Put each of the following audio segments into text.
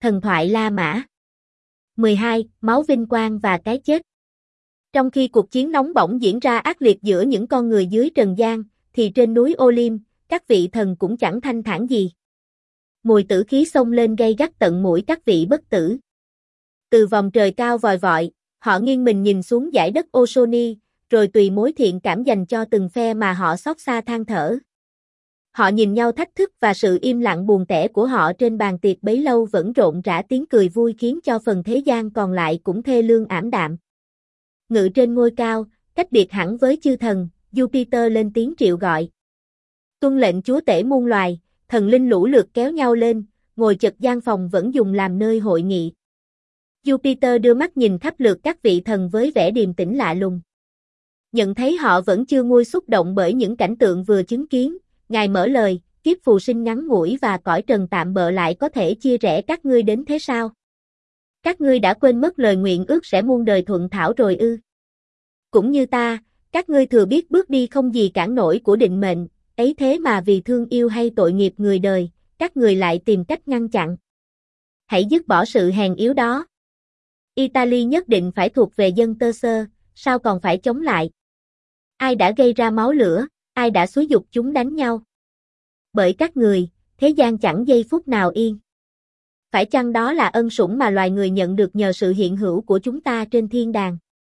Thần thoại La Mã 12. Máu vinh quang và cái chết. Trong khi cuộc chiến nóng bỏng diễn ra ác liệt giữa những con người dưới trần gian, thì trên núi Olympus, các vị thần cũng chẳng thanh thản gì. Mùi tử khí xông lên gay gắt tận mũi các vị bất tử. Từ vòng trời cao vòi vọi, họ nghiêng mình nhìn xuống dải đất Oxoni, rồi tùy mối thiện cảm dành cho từng phe mà họ xót xa than thở. Họ nhìn nhau thách thức và sự im lặng buồn tẻ của họ trên bàn tiệc bấy lâu vẫn rộn rã tiếng cười vui khiến cho phần thế gian còn lại cũng thê lương ảm đạm. Ngự trên ngôi cao, cách biệt hẳn với chư thần, Jupiter lên tiếng triệu gọi. Tuân lệnh chúa tể muôn loài, thần linh lũ lượt kéo nhau lên, ngồi chật gian phòng vẫn dùng làm nơi hội nghị. Jupiter đưa mắt nhìn khắp lượt các vị thần với vẻ điềm tĩnh lạ lùng. Nhận thấy họ vẫn chưa nguôi xúc động bởi những cảnh tượng vừa chứng kiến, Ngài mở lời, kiếp phù sinh ngắn ngủi và cõi trần tạm bợ lại có thể chia rẽ các ngươi đến thế sao? Các ngươi đã quên mất lời nguyện ước sẽ muôn đời thuận thảo rồi ư? Cũng như ta, các ngươi thừa biết bước đi không gì cản nổi của định mệnh, ấy thế mà vì thương yêu hay tội nghiệp người đời, các người lại tìm cách ngăn chặn. Hãy dứt bỏ sự hèn yếu đó. Italy nhất định phải thuộc về dân tơ sơ, sao còn phải chống lại? Ai đã gây ra máu lửa, ai đã xúi giục chúng đánh nhau? Bởi các người, thế gian chẳng giây phút nào yên. Phải chăng đó là ân sủng mà loài người nhận được nhờ sự hiện hữu của chúng ta trên thiên đàng?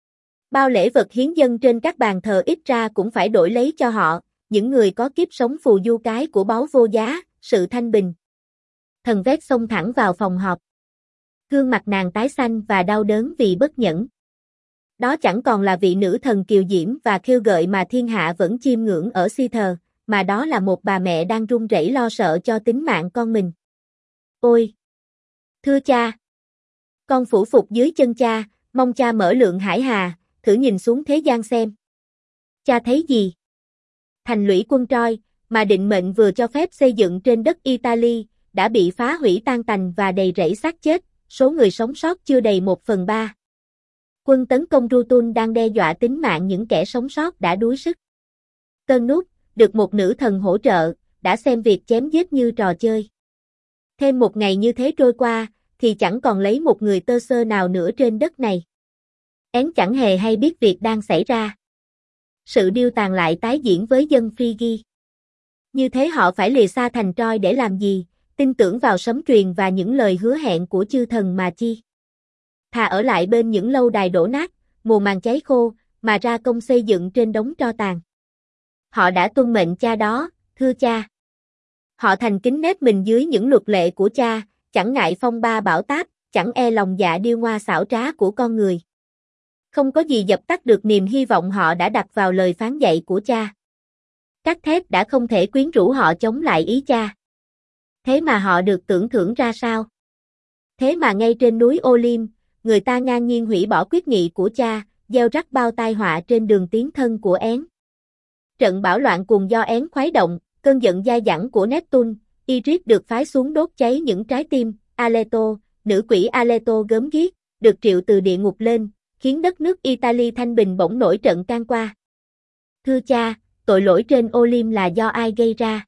Bao lễ vật hiến dâng trên các bàn thờ ít ra cũng phải đổi lấy cho họ, những người có kiếp sống phù du cái của báu vô giá, sự thanh bình. Thần Vét xông thẳng vào phòng họp. Gương mặt nàng tái xanh và đau đớn vì bất nhẫn. Đó chẳng còn là vị nữ thần kiều diễm và khêu gợi mà thiên hạ vẫn chiêm ngưỡng ở Seattle, mà đó là một bà mẹ đang run rẩy lo sợ cho tính mạng con mình. Ôi! Thưa cha! Con phủ phục dưới chân cha, mong cha mở lượng hải hà, thử nhìn xuống thế gian xem. Cha thấy gì? Thành lũy quân Troy, mà định mệnh vừa cho phép xây dựng trên đất Italy, đã bị phá hủy tan tành và đầy rẫy xác chết, số người sống sót chưa đầy 1/3. Quân tấn công Rutun đang đe dọa tính mạng những kẻ sống sót đã đuối sức. Cơn nút, được một nữ thần hỗ trợ, đã xem việc chém giết như trò chơi. Thêm một ngày như thế trôi qua, thì chẳng còn lấy một người tơ sơ nào nữa trên đất này. Én chẳng hề hay biết việc đang xảy ra. Sự điêu tàn lại tái diễn với dân Phrygia. Như thế họ phải lìa xa thành Troy để làm gì, tin tưởng vào sấm truyền và những lời hứa hẹn của chư thần mà chi. Thà ở lại bên những lâu đài đổ nát, mùa màng cháy khô, mà ra công xây dựng trên đống tro tàn. Họ đã tuân mệnh cha đó, thưa cha. Họ thành kính nép mình dưới những luật lệ của cha, chẳng ngại phong ba bão táp, chẳng e lòng dạ điêu ngoa xảo trá của con người. Không có gì dập tắt được niềm hy vọng họ đã đặt vào lời phán dạy của cha. Các thép đã không thể quyến rũ họ chống lại ý cha. Thế mà họ được tưởng thưởng ra sao? Thế mà ngay trên núi Olympus, người ta ngang nhiên hủy bỏ quyết nghị của cha, gieo rắc bao tai họa trên đường tiến thân của Én. Trận bão loạn cùng do Én khuấy động, cơn giận dai dẳng của Neptune, Iris được phái xuống đốt cháy những trái tim, Aleto, nữ quỷ Aleto gớm ghiếc, được triệu từ địa ngục lên, khiến đất nước Italy thanh bình bỗng nổi trận can qua. Thưa cha, tội lỗi trên Olympus là do ai gây ra?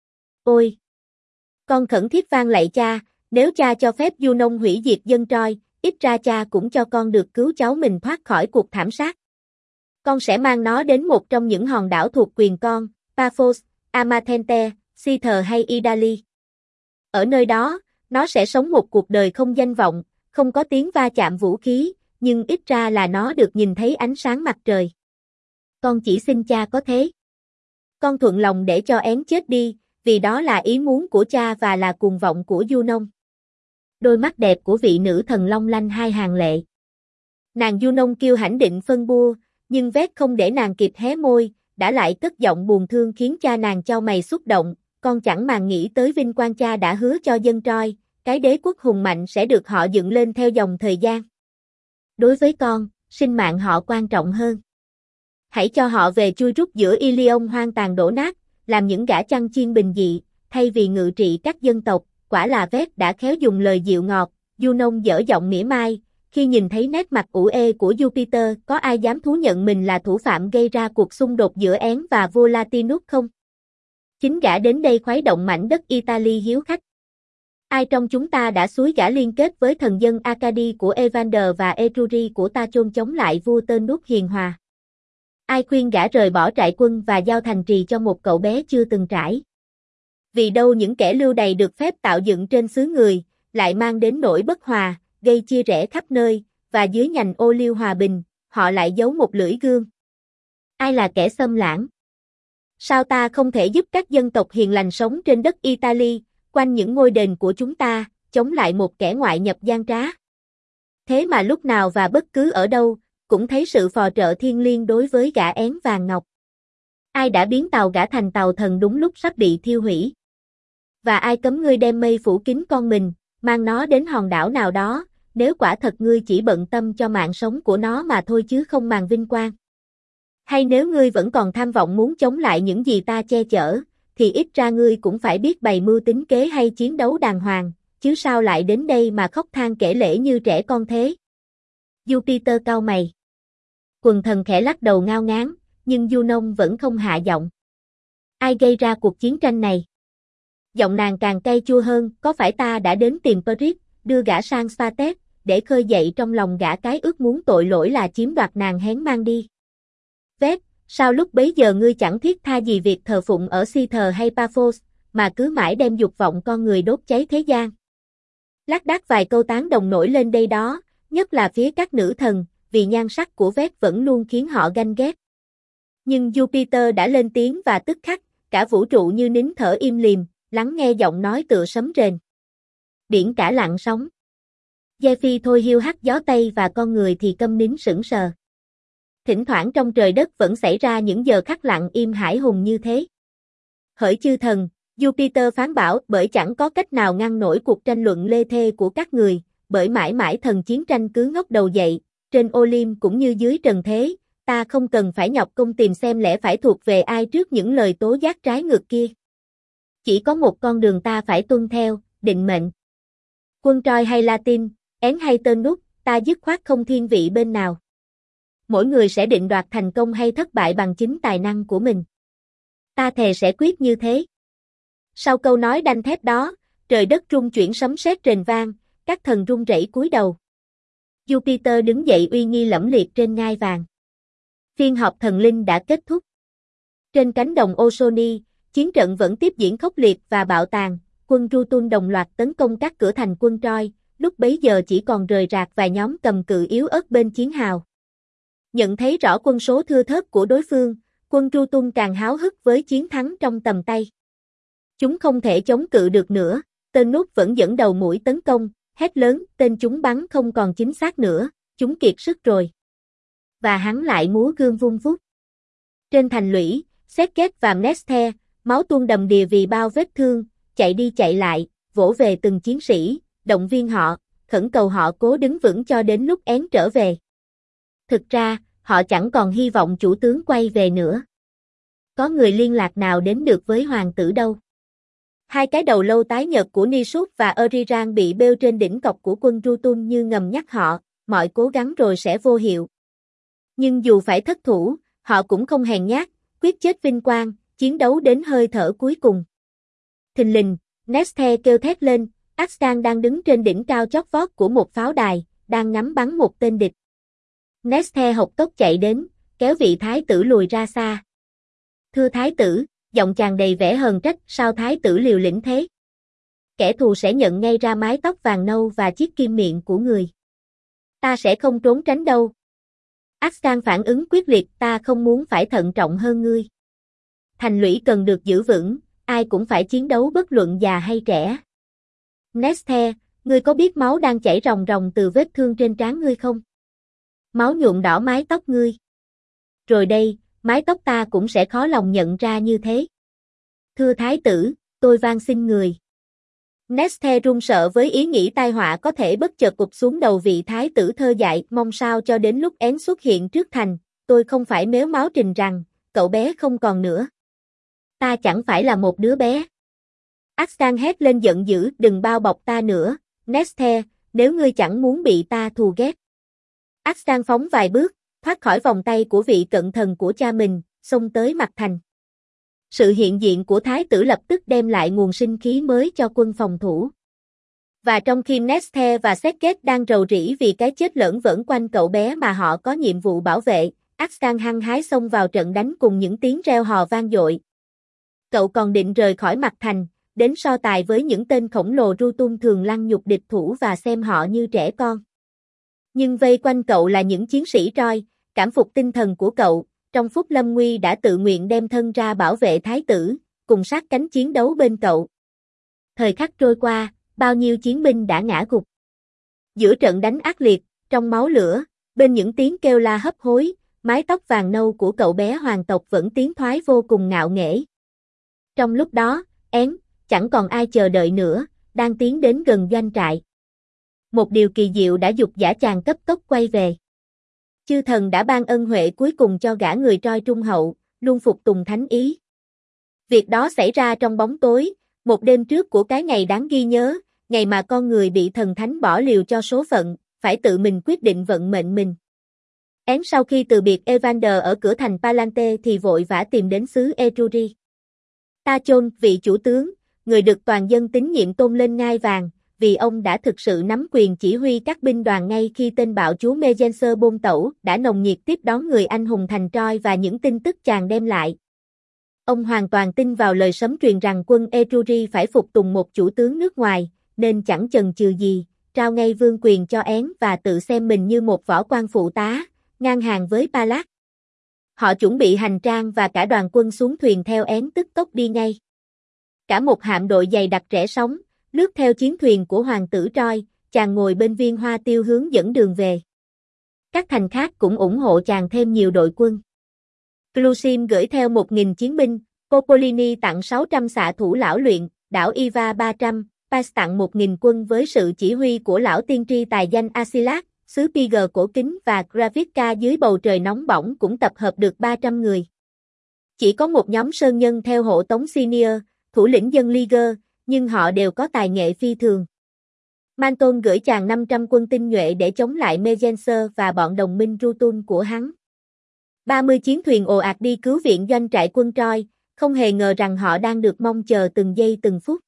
Ôi! Con khẩn thiết van lạy cha, nếu cha cho phép Junon hủy diệt dân Troy, ít ra cha cũng cho con được cứu cháu mình thoát khỏi cuộc thảm sát. Con sẽ mang nó đến một trong những hòn đảo thuộc quyền con, Paphos, Amathente, Sither hay Idali. Ở nơi đó, nó sẽ sống một cuộc đời không danh vọng, không có tiếng va chạm vũ khí, nhưng ít ra là nó được nhìn thấy ánh sáng mặt trời. Con chỉ xin cha có thế. Con thuận lòng để cho Én chết đi, vì đó là ý muốn của cha và là cuồng vọng của Junon. Đôi mắt đẹp của vị nữ thần long lanh hai hàng lệ. Nàng Junon kiêu hãnh định phân bua, nhưng Vét không để nàng kịp hé môi, đã lại cất giọng buồn thương khiến cha nàng chau mày xúc động, con chẳng màng nghĩ tới vinh quang cha đã hứa cho dân Troy, cái đế quốc hùng mạnh sẽ được họ dựng lên theo dòng thời gian. Đối với con, sinh mạng họ quan trọng hơn. Hãy cho họ về chui rút giữa Ilion hoang tàn đổ nát, làm những gã chăn chiên bình dị, thay vì ngự trị các dân tộc. Quả là Vét đã khéo dùng lời dịu ngọt, Junon dở giọng mỉa mai, khi nhìn thấy nét mặt ủ ê của Jupiter, có ai dám thú nhận mình là thủ phạm gây ra cuộc xung đột giữa Én và vua Latinus không? Chính gã đến đây khuấy động mảnh đất Italy hiếu khách. Ai trong chúng ta đã xúi gã liên kết với thần dân Arcady của Evander và Etruria của ta chôn chống lại vua Turnus hiền hòa? Ai khuyên gã rời bỏ trại quân và giao thành trì cho một cậu bé chưa từng trải? Vì đâu những kẻ lưu đày được phép tạo dựng trên xứ người, lại mang đến nỗi bất hòa, gây chia rẽ khắp nơi, và dưới nhành ô liu hòa bình, họ lại giấu một lưỡi gươm. Ai là kẻ xâm lảng? Sao ta không thể giúp các dân tộc hiền lành sống trên đất Italy, quanh những ngôi đền của chúng ta, chống lại một kẻ ngoại nhập gian trá? Thế mà lúc nào và bất cứ ở đâu, cũng thấy sự phò trợ thiêng liêng đối với gã én vàng ngọc. Ai đã biến tàu gã thành tàu thần đúng lúc sắp bị thiêu hủy? Và ai cấm ngươi đem mây phủ kín con mình, mang nó đến hòn đảo nào đó, nếu quả thật ngươi chỉ bận tâm cho mạng sống của nó mà thôi chứ không màng vinh quang? Hay nếu ngươi vẫn còn tham vọng muốn chống lại những gì ta che chở, thì ít ra ngươi cũng phải biết bày mưu tính kế hay chiến đấu đàng hoàng, chứ sao lại đến đây mà khóc than kể lể như trẻ con thế? Jupiter cau mày. Quần thần khẽ lắc đầu ngao ngán, nhưng Junon vẫn không hạ giọng. Ai gây ra cuộc chiến tranh này? Giọng nàng càng cay chua hơn, có phải ta đã đến tìm Paris, đưa gã sang Spartak, để khơi dậy trong lòng gã cái ước muốn tội lỗi là chiếm đoạt nàng hén mang đi? Vét, sao lúc bấy giờ ngươi chẳng thiết tha gì việc thờ phụng ở Scyther hay Paphos, mà cứ mãi đem dục vọng con người đốt cháy thế gian? Lác đác vài câu tán đồng nổi lên đây đó, nhất là phía các nữ thần, vì nhan sắc của Vét vẫn luôn khiến họ ganh ghét. Nhưng Jupiter đã lên tiếng và tức khắc, cả vũ trụ như nín thở im lìm, lắng nghe giọng nói tựa sấm rền. Biển cả lặng sóng. Zephyr thôi hiu hắt gió tây và con người thì câm nín sững sờ. Thỉnh thoảng trong trời đất vẫn xảy ra những giờ khắc lặng im hải hùng như thế. Hỡi chư thần, Jupiter phán bảo, bởi chẳng có cách nào ngăn nổi cuộc tranh luận lê thê của các người, bởi mãi mãi thần chiến tranh cứ ngóc đầu dậy, trên Olympus cũng như dưới trần thế, ta không cần phải nhọc công tìm xem lẽ phải thuộc về ai trước những lời tố giác trái ngược kia. Chỉ có một con đường ta phải tuân theo, định mệnh. Quân Troy hay Latin, Én hay Turnus, ta dứt khoát không thiên vị bên nào. Mỗi người sẽ định đoạt thành công hay thất bại bằng chính tài năng của mình. Ta thề sẽ quyết như thế. Sau câu nói đanh thép đó, trời đất rung chuyển sấm sét rền vang, các thần run rẩy cúi đầu. Jupiter đứng dậy uy nghi lẫm liệt trên ngai vàng. Phiên họp thần linh đã kết thúc. Trên cánh đồng Oxoni, chiến trận vẫn tiếp diễn khốc liệt và bạo tàn, quân Rutun đồng loạt tấn công các cửa thành quân Troy, lúc bấy giờ chỉ còn rời rạc vài nhóm cầm cự yếu ớt bên chiến hào. Nhận thấy rõ quân số thưa thớt của đối phương, quân Rutun càng háo hức với chiến thắng trong tầm tay. Chúng không thể chống cự được nữa, Turnus vẫn dẫn đầu mũi tấn công, hét lớn, tên chúng bắn không còn chính xác nữa, chúng kiệt sức rồi. Và hắn lại múa gươm vung vút. Trên thành lũy, Sergeant và Mnestre, máu tuôn đầm đìa vì bao vết thương, chạy đi chạy lại, vỗ về từng chiến sĩ, động viên họ, khẩn cầu họ cố đứng vững cho đến lúc Én trở về. Thực ra, họ chẳng còn hy vọng chủ tướng quay về nữa. Có người liên lạc nào đến được với hoàng tử đâu. Hai cái đầu lâu tái nhợt của Nisus và Eriran bị bêu trên đỉnh cọc của quân Rutun như ngầm nhắc họ, mọi cố gắng rồi sẽ vô hiệu. Nhưng dù phải thất thủ, họ cũng không hèn nhát, quyết chết vinh quang, chiến đấu đến hơi thở cuối cùng. Thình lình, Nestor kêu thét lên, Axtan đang đứng trên đỉnh cao chót vót của một pháo đài, đang ngắm bắn một tên địch. Nestor hộc tốc chạy đến, kéo vị thái tử lùi ra xa. Thưa thái tử, giọng chàng đầy vẻ hờn trách, sao thái tử liều lĩnh thế? Kẻ thù sẽ nhận ngay ra mái tóc vàng nâu và chiếc kim miệng của người. Ta sẽ không trốn tránh đâu. Axtan phản ứng quyết liệt, ta không muốn phải thận trọng hơn ngươi. Thành lũy cần được giữ vững, ai cũng phải chiến đấu bất luận già hay trẻ. Nestor, ngươi có biết máu đang chảy ròng ròng từ vết thương trên trán ngươi không? Máu nhuộm đỏ mái tóc ngươi. Rồi đây, mái tóc ta cũng sẽ khó lòng nhận ra như thế. Thưa thái tử, tôi van xin người. Nestor run sợ với ý nghĩ tai họa có thể bất chợt cụp xuống đầu vị thái tử thơ dại, mong sao cho đến lúc Én xuất hiện trước thành, tôi không phải mếu máo trình rằng, cậu bé không còn nữa. Ta chẳng phải là một đứa bé. Axtan hét lên giận dữ, đừng bao bọc ta nữa, Nestor, nếu ngươi chẳng muốn bị ta thù ghét. Axtan phóng vài bước, thoát khỏi vòng tay của vị cận thần của cha mình, xông tới mặt thành. Sự hiện diện của thái tử lập tức đem lại nguồn sinh khí mới cho quân phòng thủ. Và trong khi Neste và Sergej đang rầu rĩ vì cái chết lởn vởn quanh cậu bé mà họ có nhiệm vụ bảo vệ, Akstan hăng hái xông vào trận đánh cùng những tiếng reo hò vang dội. Cậu còn định rời khỏi mặt thành, đến so tài với những tên khổng lồ Rutum thường lăng nhục địch thủ và xem họ như trẻ con. Nhưng vây quanh cậu là những chiến sĩ Troy, cảm phục tinh thần của cậu, trong phút lâm nguy đã tự nguyện đem thân ra bảo vệ thái tử, cùng sát cánh chiến đấu bên cậu. Thời khắc trôi qua, bao nhiêu chiến binh đã ngã gục. Giữa trận đánh ác liệt, trong máu lửa, bên những tiếng kêu la hấp hối, mái tóc vàng nâu của cậu bé hoàng tộc vẫn tiến thoái vô cùng ngạo nghễ. Trong lúc đó, chẳng còn ai chờ đợi nữa, đang tiến đến gần doanh trại. Một điều kỳ diệu đã giục dã chàng cấp tốc quay về. Chư thần đã ban ân huệ cuối cùng cho gã người Troy trung hậu, luôn phục tùng thánh ý. Việc đó xảy ra trong bóng tối, một đêm trước của cái ngày đáng ghi nhớ, ngày mà con người bị thần thánh bỏ liều cho số phận, phải tự mình quyết định vận mệnh mình. Sau khi từ biệt Evander ở cửa thành Palante thì vội vã tìm đến xứ Etruri. Tachon, vị chủ tướng, người được toàn dân tín nhiệm tôn lên ngai vàng, vì ông đã thực sự nắm quyền chỉ huy các binh đoàn ngay khi tên bạo chúa Megenser bôn tẩu, đã nồng nhiệt tiếp đón người anh hùng thành Troy và những tin tức chàng đem lại. Ông hoàn toàn tin vào lời sấm truyền rằng quân Etruri phải phục tùng một chủ tướng nước ngoài, nên chẳng chần chừ gì, trao ngay vương quyền cho và tự xem mình như một võ quan phụ tá, ngang hàng với Pallas. Họ chuẩn bị hành trang và cả đoàn quân xuống thuyền theo tức tốc đi ngay. Cả một hạm đội dày đặc rẽ sóng, lướt theo chiến thuyền của hoàng tử Troy, chàng ngồi bên viên hoa tiêu hướng dẫn đường về. Các thành khác cũng ủng hộ chàng thêm nhiều đội quân. Clusim gửi theo 1.000 chiến binh, Popolini tặng 600 xạ thủ lão luyện, đảo Iva 300, Pas tặng 1.000 quân với sự chỉ huy của lão tiên tri tài danh Asilat, xứ Piger cổ kính và Gravitca dưới bầu trời nóng bỏng cũng tập hợp được 300 người. Chỉ có một nhóm sơn nhân theo hộ tống Senior, thủ lĩnh dân Liger, nhưng họ đều có tài nghệ phi thường. Manton gửi chàng 500 quân tinh nhuệ để chống lại Megenser và bọn đồng minh Rutun của hắn. 30 chiến thuyền ồ ạt đi cứu viện doanh trại quân Troy, không hề ngờ rằng họ đang được mong chờ từng giây từng phút.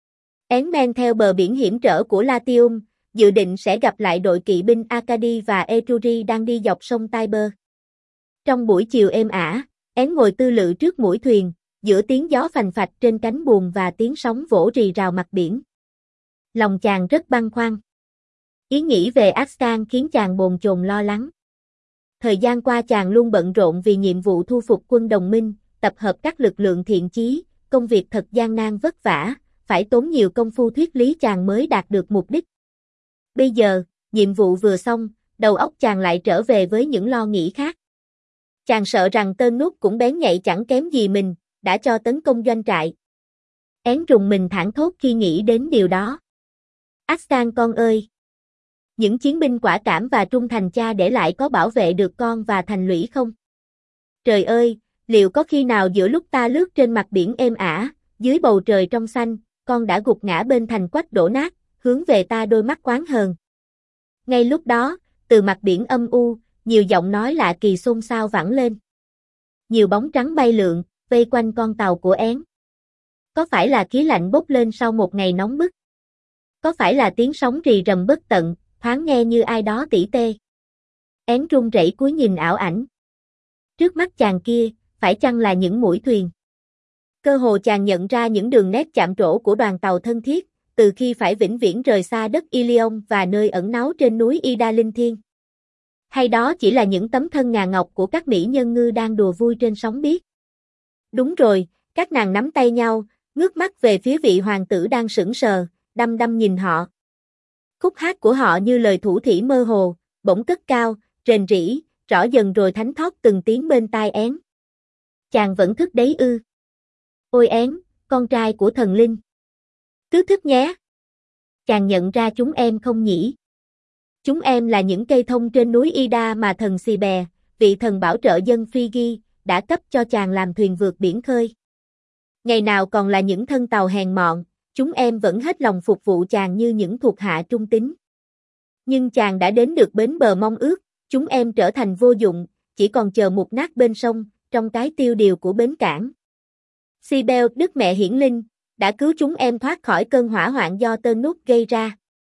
Men theo bờ biển hiểm trở của Latium, dự định sẽ gặp lại đội kỵ binh Arcady và Etruri đang đi dọc sông Tiber. Trong buổi chiều êm ả, ngồi tư lự trước mũi thuyền, giữa tiếng gió phành phạch trên cánh buồm và tiếng sóng vỗ rì rào mặt biển. Lòng chàng rất băn khoăn. Ý nghĩ về Akstan khiến chàng bồn chồn lo lắng. Thời gian qua chàng luôn bận rộn vì nhiệm vụ thu phục quân đồng minh, tập hợp các lực lượng thiện chí, công việc thật gian nan vất vả, phải tốn nhiều công phu thuyết lý chàng mới đạt được mục đích. Bây giờ, nhiệm vụ vừa xong, đầu óc chàng lại trở về với những lo nghĩ khác. Chàng sợ rằng tên nút cũng bén nhạy chẳng kém gì mình, đã cho tấn công doanh trại. Rùng mình thảng thốt khi nghĩ đến điều đó. Akstan con ơi! Những chiến binh quả cảm và trung thành cha để lại có bảo vệ được con và thành lũy không? Trời ơi, liệu có khi nào giữa lúc ta lướt trên mặt biển êm ả, dưới bầu trời trong xanh, con đã gục ngã bên thành quách đổ nát, hướng về ta đôi mắt oán hờn. Ngay lúc đó, từ mặt biển âm u, nhiều giọng nói lạ kỳ xôn xao vẳng lên. Nhiều bóng trắng bay lượn, vây quanh con tàu của Có phải là khí lạnh bốc lên sau một ngày nóng bức? Có phải là tiếng sóng rì rầm bất tận, thoáng nghe như ai đó tỉ tê? Run rẩy cúi nhìn ảo ảnh. Trước mắt chàng kia, phải chăng là những mũi thuyền? Cơ hồ chàng nhận ra những đường nét chạm trổ của đoàn tàu thân thiết, từ khi phải vĩnh viễn rời xa đất Ilion và nơi ẩn náu trên núi Ida Linh Thiên. Hay đó chỉ là những tấm thân ngà ngọc của các mỹ nhân ngư đang đùa vui trên sóng biếc? Đúng rồi, các nàng nắm tay nhau, ngước mắt về phía vị hoàng tử đang sững sờ, đăm đăm nhìn họ. Khúc hát của họ như lời thủ thỉ mơ hồ, bỗng cất cao, rền rĩ, rõ dần rồi thánh thót từng tiếng bên tai Chàng vẫn thức đấy ư? Ôi con trai của thần linh. Cứ thức nhé. Chàng nhận ra chúng em không nhỉ? Chúng em là những cây thông trên núi Ida mà thần Xì Bè, vị thần bảo trợ dân Phrygia, đã cấp cho chàng làm thuyền vượt biển khơi. Ngày nào còn là những thân tàu hèn mọn, chúng em vẫn hết lòng phục vụ chàng như những thuộc hạ trung tín. Nhưng chàng đã đến được bến bờ mong ước, chúng em trở thành vô dụng, chỉ còn chờ mục nát bên sông, trong cái tiêu điều của bến cảng. Sibel, Đức Mẹ Hiển Linh, đã cứu chúng em thoát khỏi cơn hỏa hoạn do tên nút gây ra.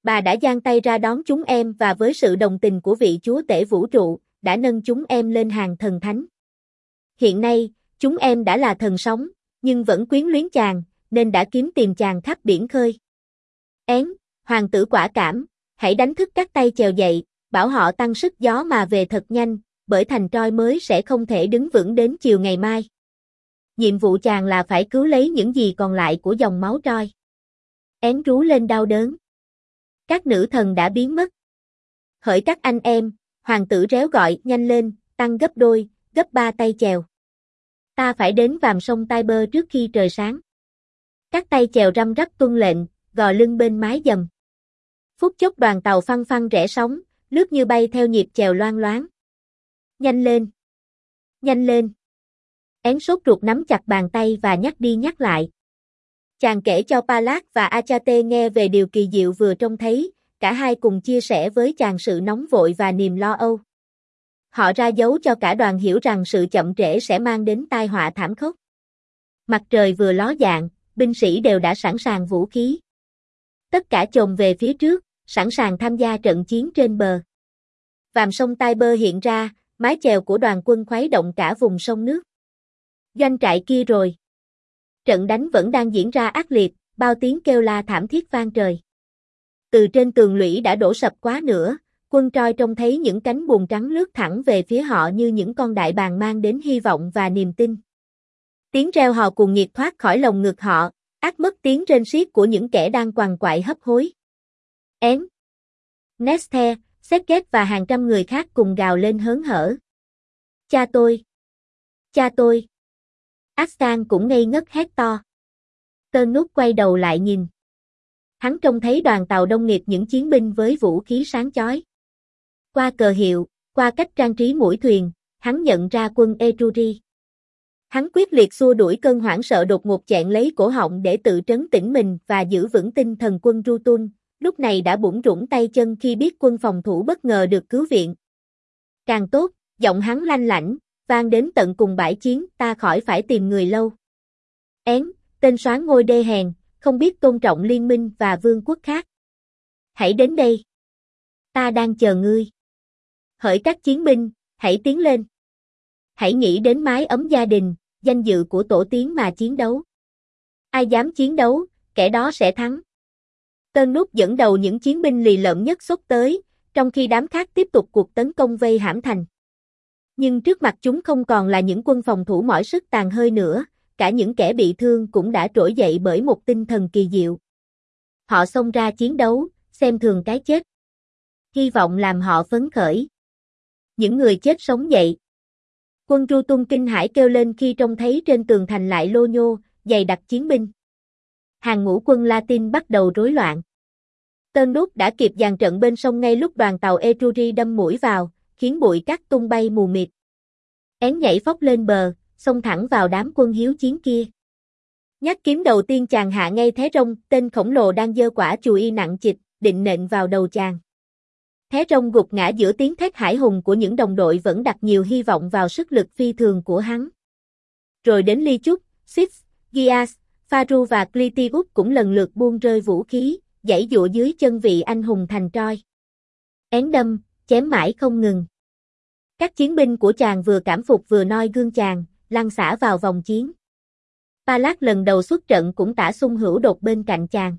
Bà đã giang tay ra đón chúng em và với sự đồng tình của vị chúa tể vũ trụ, đã nâng chúng em lên hàng thần thánh. Hiện nay, chúng em đã là thần sống, nhưng vẫn quyến luyến chàng, nên đã kiếm tìm chàng khắp biển khơi. Hoàng tử quả cảm, hãy đánh thức các tay chèo dậy, bảo họ tăng sức gió mà về thật nhanh, bởi thành Troy mới sẽ không thể đứng vững đến chiều ngày mai. Nhiệm vụ chàng là phải cứu lấy những gì còn lại của dòng máu Troy. Rú lên đau đớn. Các nữ thần đã biến mất. Hỡi các anh em, hoàng tử réo gọi, nhanh lên, tăng gấp đôi, gấp 3 tay chèo. Ta phải đến vàm sông Tiber trước khi trời sáng. Các tay chèo răm rắp tuân lệnh, gò lưng bên mái dầm. Phút chốc đoàn tàu phăng phăng rẽ sóng, lướt như bay theo nhịp chèo loang loáng. Nhanh lên! Nhanh lên! Sốt ruột nắm chặt bàn tay và nhắc đi nhắc lại. Chàng kể cho Pallas và Achate nghe về điều kỳ diệu vừa trông thấy, cả hai cùng chia sẻ với chàng sự nóng vội và niềm lo âu. Họ ra dấu cho cả đoàn hiểu rằng sự chậm trễ sẽ mang đến tai họa thảm khốc. Mặt trời vừa ló dạng, binh sĩ đều đã sẵn sàng vũ khí. Tất cả chồm về phía trước, sẵn sàng tham gia trận chiến trên bờ. Vàm sông Tiber hiện ra, mái chèo của đoàn quân khuấy động cả vùng sông nước. Doanh trại kia rồi. Trận đánh vẫn đang diễn ra ác liệt, bao tiếng kêu la thảm thiết vang trời. Từ trên tường lũy đã đổ sập quá nữa, quân Troy trông thấy những cánh buồm trắng lướt thẳng về phía họ như những con đại bàng mang đến hy vọng và niềm tin. Tiếng reo hò cuồng nhiệt thoát khỏi lồng ngực họ, át mất tiếng rên xiết của những kẻ đang quằn quại hấp hối. Neste, Sergeant và hàng trăm người khác cùng gào lên hớn hở. Cha tôi! Cha tôi! Astan cũng ngây ngất hét to. Tơn Nút quay đầu lại nhìn. Hắn trông thấy đoàn tàu đông nghịt những chiến binh với vũ khí sáng chói. Qua cờ hiệu, qua cách trang trí mũi thuyền, hắn nhận ra quân Etruri. Hắn quyết liệt xua đuổi cơn hoảng sợ đột ngột chẹn lấy cổ họng để tự trấn tĩnh mình và giữ vững tinh thần. Quân Rutun, lúc này đã bủn rủn tay chân khi biết quân phòng thủ bất ngờ được cứu viện. Càng tốt, giọng hắn lanh lảnh, vang đến tận cùng bãi chiến, ta khỏi phải tìm người lâu. Tên soán ngôi đê hèn, không biết tôn trọng liên minh và vương quốc khác. Hãy đến đây. Ta đang chờ ngươi. Hỡi các chiến binh, hãy tiến lên. Hãy nghĩ đến mái ấm gia đình, danh dự của tổ tiên mà chiến đấu. Ai dám chiến đấu, kẻ đó sẽ thắng. Tơn Nút dẫn đầu những chiến binh lì lợm nhất xốc tới, trong khi đám khác tiếp tục cuộc tấn công vây hãm thành. Nhưng trước mặt chúng không còn là những quân phòng thủ mỏi sức tàn hơi nữa, cả những kẻ bị thương cũng đã trỗi dậy bởi một tinh thần kỳ diệu. Họ xông ra chiến đấu, xem thường cái chết. Hy vọng làm họ phấn khởi. Những người chết sống dậy. Quân Rutun kinh hãi kêu lên khi trông thấy trên tường thành lại lô nhô, dày đặc chiến binh. Hàng ngũ quân Latin bắt đầu rối loạn. Tơn Nút đã kịp dàn trận bên sông ngay lúc đoàn tàu Etruri đâm mũi vào, khiến bụi cát tung bay mù mịt. Nhảy phóc lên bờ, xông thẳng vào đám quân hiếu chiến kia. Nhát kiếm đầu tiên chàng hạ ngay Thế Rông, tên khổng lồ đang giơ quả chùy nặng trịch, định nện vào đầu chàng. Thế Rông gục ngã giữa tiếng thét hải hùng của những đồng đội vẫn đặt nhiều hy vọng vào sức lực phi thường của hắn. Rồi đến Ly Chúc, Six, Gias, Faru và Clitius cũng lần lượt buông rơi vũ khí, giãy giụa dưới chân vị anh hùng thành Troy. Đâm, chém mãi không ngừng. Các chiến binh của chàng vừa cảm phục vừa noi gương chàng, lăn xả vào vòng chiến. Pallas lần đầu xuất trận cũng tả xung hữu đột bên cạnh chàng.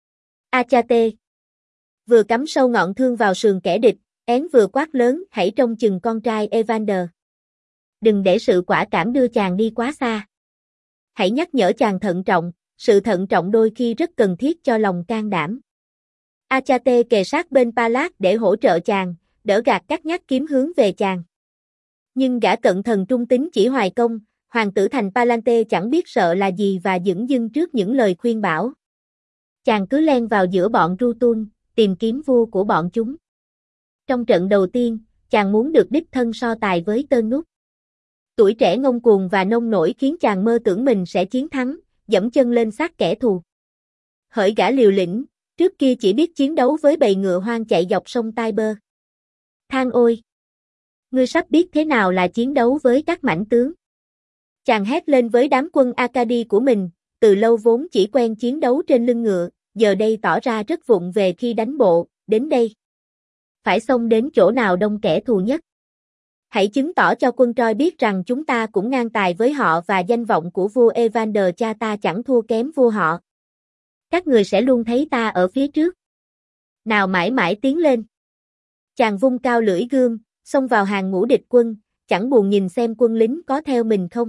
Achate vừa cắm sâu ngọn thương vào sườn kẻ địch, vừa quát lớn, hãy trông chừng con trai Evander. Đừng để sự quả cảm đưa chàng đi quá xa. Hãy nhắc nhở chàng thận trọng, sự thận trọng đôi khi rất cần thiết cho lòng can đảm. Achate kề sát bên Pallas để hỗ trợ chàng, đỡ gạt các nhát kiếm hướng về chàng. Nhưng gã cận thần trung tín chỉ hoài công, hoàng tử thành Palante chẳng biết sợ là gì và dửng dưng trước những lời khuyên bảo. Chàng cứ len vào giữa bọn Rutun, tìm kiếm vua của bọn chúng. Trong trận đầu tiên, chàng muốn được đích thân so tài với Tơn Nút. Tuổi trẻ ngông cuồng và nông nổi khiến chàng mơ tưởng mình sẽ chiến thắng, dẫm chân lên xác kẻ thù. Hỡi gã liều lĩnh, trước kia chỉ biết chiến đấu với bầy ngựa hoang chạy dọc sông Tiber. Than ôi! Ngươi sắp biết thế nào là chiến đấu với các mãnh tướng. Chàng hét lên với đám quân Arcadi của mình, từ lâu vốn chỉ quen chiến đấu trên lưng ngựa, giờ đây tỏ ra rất vụng về khi đánh bộ, đến đây. Phải xông đến chỗ nào đông kẻ thù nhất. Hãy chứng tỏ cho quân Troy biết rằng chúng ta cũng ngang tài với họ và danh vọng của vua Evander cha ta chẳng thua kém vua họ. Các người sẽ luôn thấy ta ở phía trước. Nào mãi mãi tiến lên. Chàng vung cao lưỡi gươm, xông vào hàng ngũ địch quân, chẳng buồn nhìn xem quân lính có theo mình không.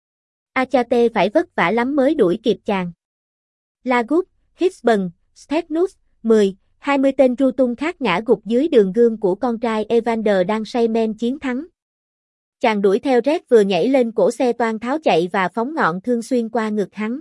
Achate phải vất vả lắm mới đuổi kịp chàng. Lagut, Hisbon, Stepnus, 10, 20 tên Rutung khác ngã gục dưới đường gươm của con trai Evander đang say men chiến thắng. Chàng đuổi theo Red vừa nhảy lên cổ xe toan tháo chạy và phóng ngọn thương xuyên qua ngực hắn.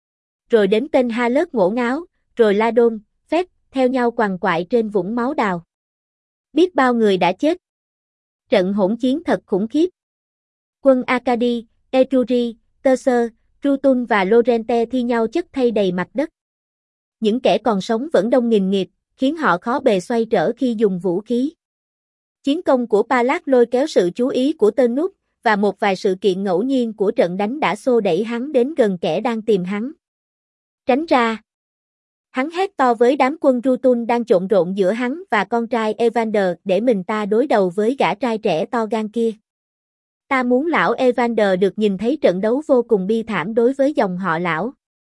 Rồi đến tên Halert ngổ ngáo, rồi Ladon, Phép, theo nhau quằn quại trên vũng máu đào. Biết bao người đã chết. Trận hỗn chiến thật khủng khiếp. Quân Arcadi, Etruri, Teucer, Rutun và Lorente thi nhau chất thay đầy mặt đất. Những kẻ còn sống vẫn đông nghìn nghịt, khiến họ khó bề xoay trở khi dùng vũ khí. Chiến công của Pallas lôi kéo sự chú ý của Teunuc, và một vài sự kiện ngẫu nhiên của trận đánh đã xô đẩy hắn đến gần kẻ đang tìm hắn. Tránh ra! Hắn hét to với đám quân Rutun đang trộn rộn giữa hắn và con trai Evander để mình ta đối đầu với gã trai trẻ to gan kia. Ta muốn lão Evander được nhìn thấy trận đấu vô cùng bi thảm đối với dòng họ lão.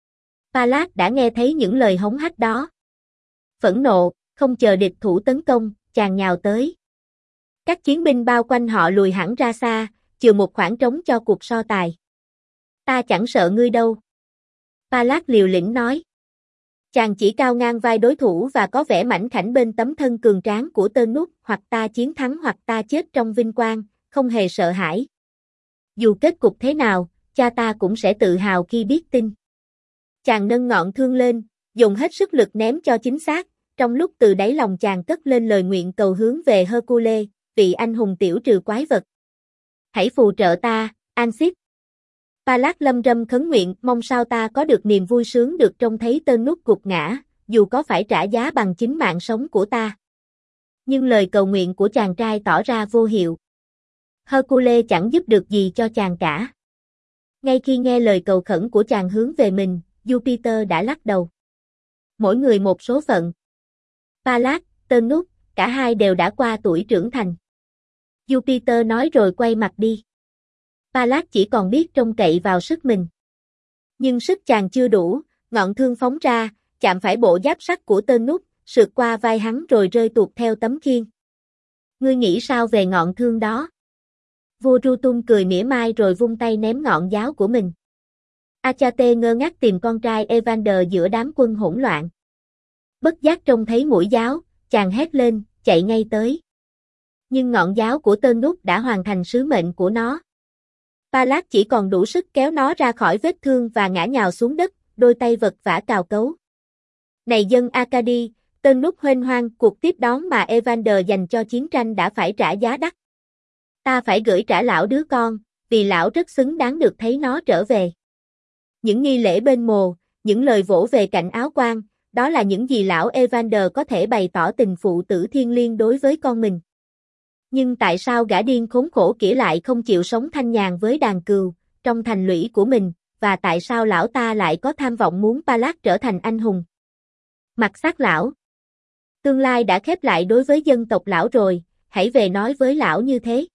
Pallas đã nghe thấy những lời hống hách đó. Phẫn nộ, không chờ địch thủ tấn công, chàng nhào tới. Các chiến binh bao quanh họ lùi hẳn ra xa, chừa một khoảng trống cho cuộc so tài. Ta chẳng sợ ngươi đâu. Pallas liều lĩnh nói. Chàng chỉ cao ngang vai đối thủ và có vẻ mảnh khảnh bên tấm thân cường tráng của Teunuc, hoặc ta chiến thắng hoặc ta chết trong vinh quang, không hề sợ hãi. Dù kết cục thế nào, cha ta cũng sẽ tự hào khi biết tin. Chàng nâng ngọn thương lên, dùng hết sức lực ném cho chính xác, trong lúc từ đáy lòng chàng cất lên lời nguyện cầu hướng về Hercule, vị anh hùng tiểu trừ quái vật. Hãy phù trợ ta, Anxit. Pallas lâm râm khấn nguyện, mong sao ta có được niềm vui sướng được trông thấy Teunuc gục ngã, dù có phải trả giá bằng chính mạng sống của ta. Nhưng lời cầu nguyện của chàng trai tỏ ra vô hiệu. Hercule chẳng giúp được gì cho chàng cả. Ngay khi nghe lời cầu khẩn của chàng hướng về mình, Jupiter đã lắc đầu. Mỗi người một số phận. Pallas, Teunuc, cả hai đều đã qua tuổi trưởng thành. Jupiter nói rồi quay mặt đi. Pallas chỉ còn biết trông cậy vào sức mình. Nhưng sức chàng chưa đủ, ngọn thương phóng ra, chạm phải bộ giáp sắt của Teunuc, sượt qua vai hắn rồi rơi tuột theo tấm khiên. Ngươi nghĩ sao về ngọn thương đó? Vua Rutun cười mỉa mai rồi vung tay ném ngọn giáo của mình. Achate ngơ ngác tìm con trai Evander giữa đám quân hỗn loạn. Bất giác trông thấy mũi giáo, chàng hét lên, chạy ngay tới. Nhưng ngọn giáo của Teunuc đã hoàn thành sứ mệnh của nó. Pallas chỉ còn đủ sức kéo nó ra khỏi vết thương và ngã nhào xuống đất, đôi tay vật vã cào cấu. Này dân Arcadi, Teunuc huênh hoang, cuộc tiếp đón mà Evander dành cho chiến tranh đã phải trả giá đắt. Ta phải gửi trả lão đứa con, vì lão rất xứng đáng được thấy nó trở về. Những nghi lễ bên mồ, những lời vỗ về cạnh áo quan, đó là những gì lão Evander có thể bày tỏ tình phụ tử thiêng liêng đối với con mình. Nhưng tại sao gã điên khốn khổ kia lại không chịu sống thanh nhàn với đàn cừu, trong thành lũy của mình, và tại sao lão ta lại có tham vọng muốn Pallas trở thành anh hùng? Mặt xác lão. Tương lai đã khép lại đối với dân tộc lão rồi, hãy về nói với lão như thế.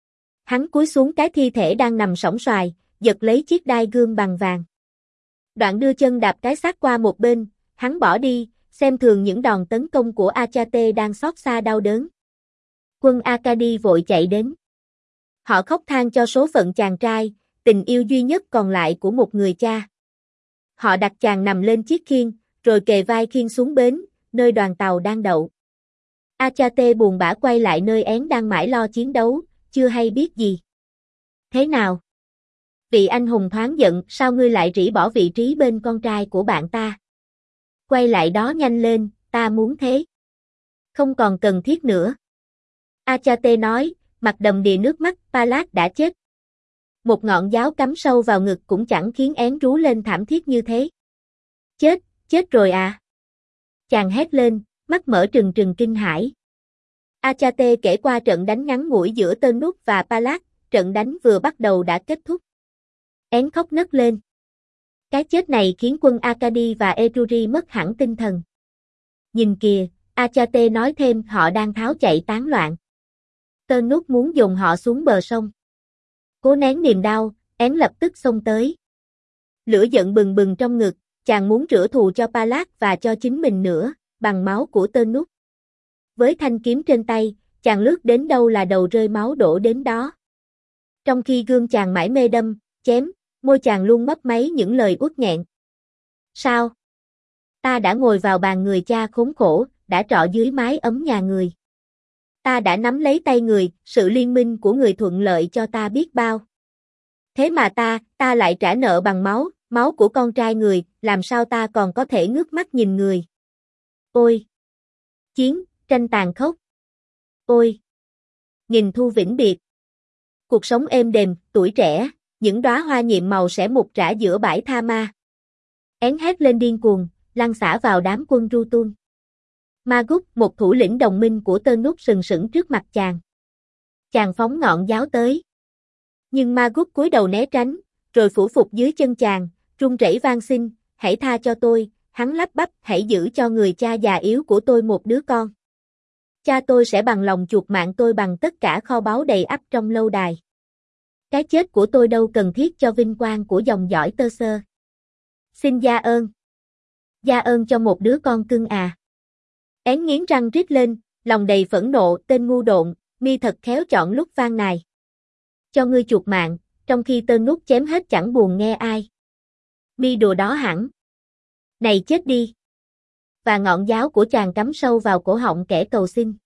Hắn cúi xuống cái thi thể đang nằm sõng soài, giật lấy chiếc đai gươm bằng vàng. Đoạn đưa chân đạp cái xác qua một bên, hắn bỏ đi, xem thường những đòn tấn công của Achate đang xót xa đau đớn. Quân Arcadi vội chạy đến. Họ khóc than cho số phận chàng trai, tình yêu duy nhất còn lại của một người cha. Họ đặt chàng nằm lên chiếc khiên, rồi kề vai khiên xuống bến, nơi đoàn tàu đang đậu. Achate buồn bã quay lại nơi én đang mãi lo chiến đấu, chưa hay biết gì. Thế nào? Vị anh hùng thoáng giận, sao ngươi lại rỉ bỏ vị trí bên con trai của bạn ta? Quay lại đó nhanh lên, ta muốn thế. Không còn cần thiết nữa. Achate nói, mặt đầm đìa nước mắt, Pallas đã chết. Một ngọn giáo cắm sâu vào ngực cũng chẳng khiến én rú lên thảm thiết như thế. Chết rồi à? Chàng hét lên, mắt mở trừng trừng kinh hãi. Achate kể qua trận đánh ngắn ngủi giữa Teunuc và Pallas, trận đánh vừa bắt đầu đã kết thúc. Én khóc nấc lên. Cái chết này khiến quân Arkady và Eruri mất hẳn tinh thần. Nhìn kìa, Achate nói thêm, họ đang tháo chạy tán loạn. Ternus muốn dồn họ xuống bờ sông. Cố nén niềm đau, én lập tức xông tới. Lửa giận bừng bừng trong ngực, chàng muốn rửa thù cho Pallas và cho chính mình nữa, bằng máu của Ternus. Với thanh kiếm trên tay, chàng lướt đến đâu là đầu rơi máu đổ đến đó. Trong khi gương chàng mải mê đâm, chém, môi chàng luôn mấp máy những lời uất nghẹn. Sao? Ta đã ngồi vào bàn người cha khốn khổ, đã trọ dưới mái ấm nhà người. Ta đã nắm lấy tay người, sự liên minh của người thuận lợi cho ta biết bao. Thế mà ta lại trả nợ bằng máu, máu của con trai người, làm sao ta còn có thể ngước mắt nhìn người. Ôi! Chiến, tranh tàn khốc. Ôi! Nghìn thu vĩnh biệt. Cuộc sống êm đềm, tuổi trẻ, những đóa hoa nhiệm màu sẽ mục rã giữa bãi tha ma. Én hét lên điên cuồng, lăn xả vào đám quân Rutun. Magus, một thủ lĩnh đồng minh của Ternus sừng sững trước mặt chàng. Chàng phóng ngọn giáo tới. Nhưng Magus cúi đầu né tránh, rồi phủ phục dưới chân chàng, run rẩy van xin, hãy tha cho tôi, hắn lắp bắp, hãy giữ cho người cha già yếu của tôi một đứa con. Cha tôi sẽ bằng lòng chuộc mạng tôi bằng tất cả kho báu đầy ắp trong lâu đài. Cái chết của tôi đâu cần thiết cho vinh quang của dòng dõi Tơ Sơ. Xin gia ơn. Gia ơn cho một đứa con cưng à. Én nghiến răng rít lên, lòng đầy phẫn nộ, tên ngu độn, mi thật khéo chọn lúc van nài. Cho ngươi chuộc mạng, trong khi Ternus chém hết chẳng buồn nghe ai. Mi đùa đó hẳn. Này chết đi. Và ngọn giáo của chàng cắm sâu vào cổ họng kẻ cầu xin.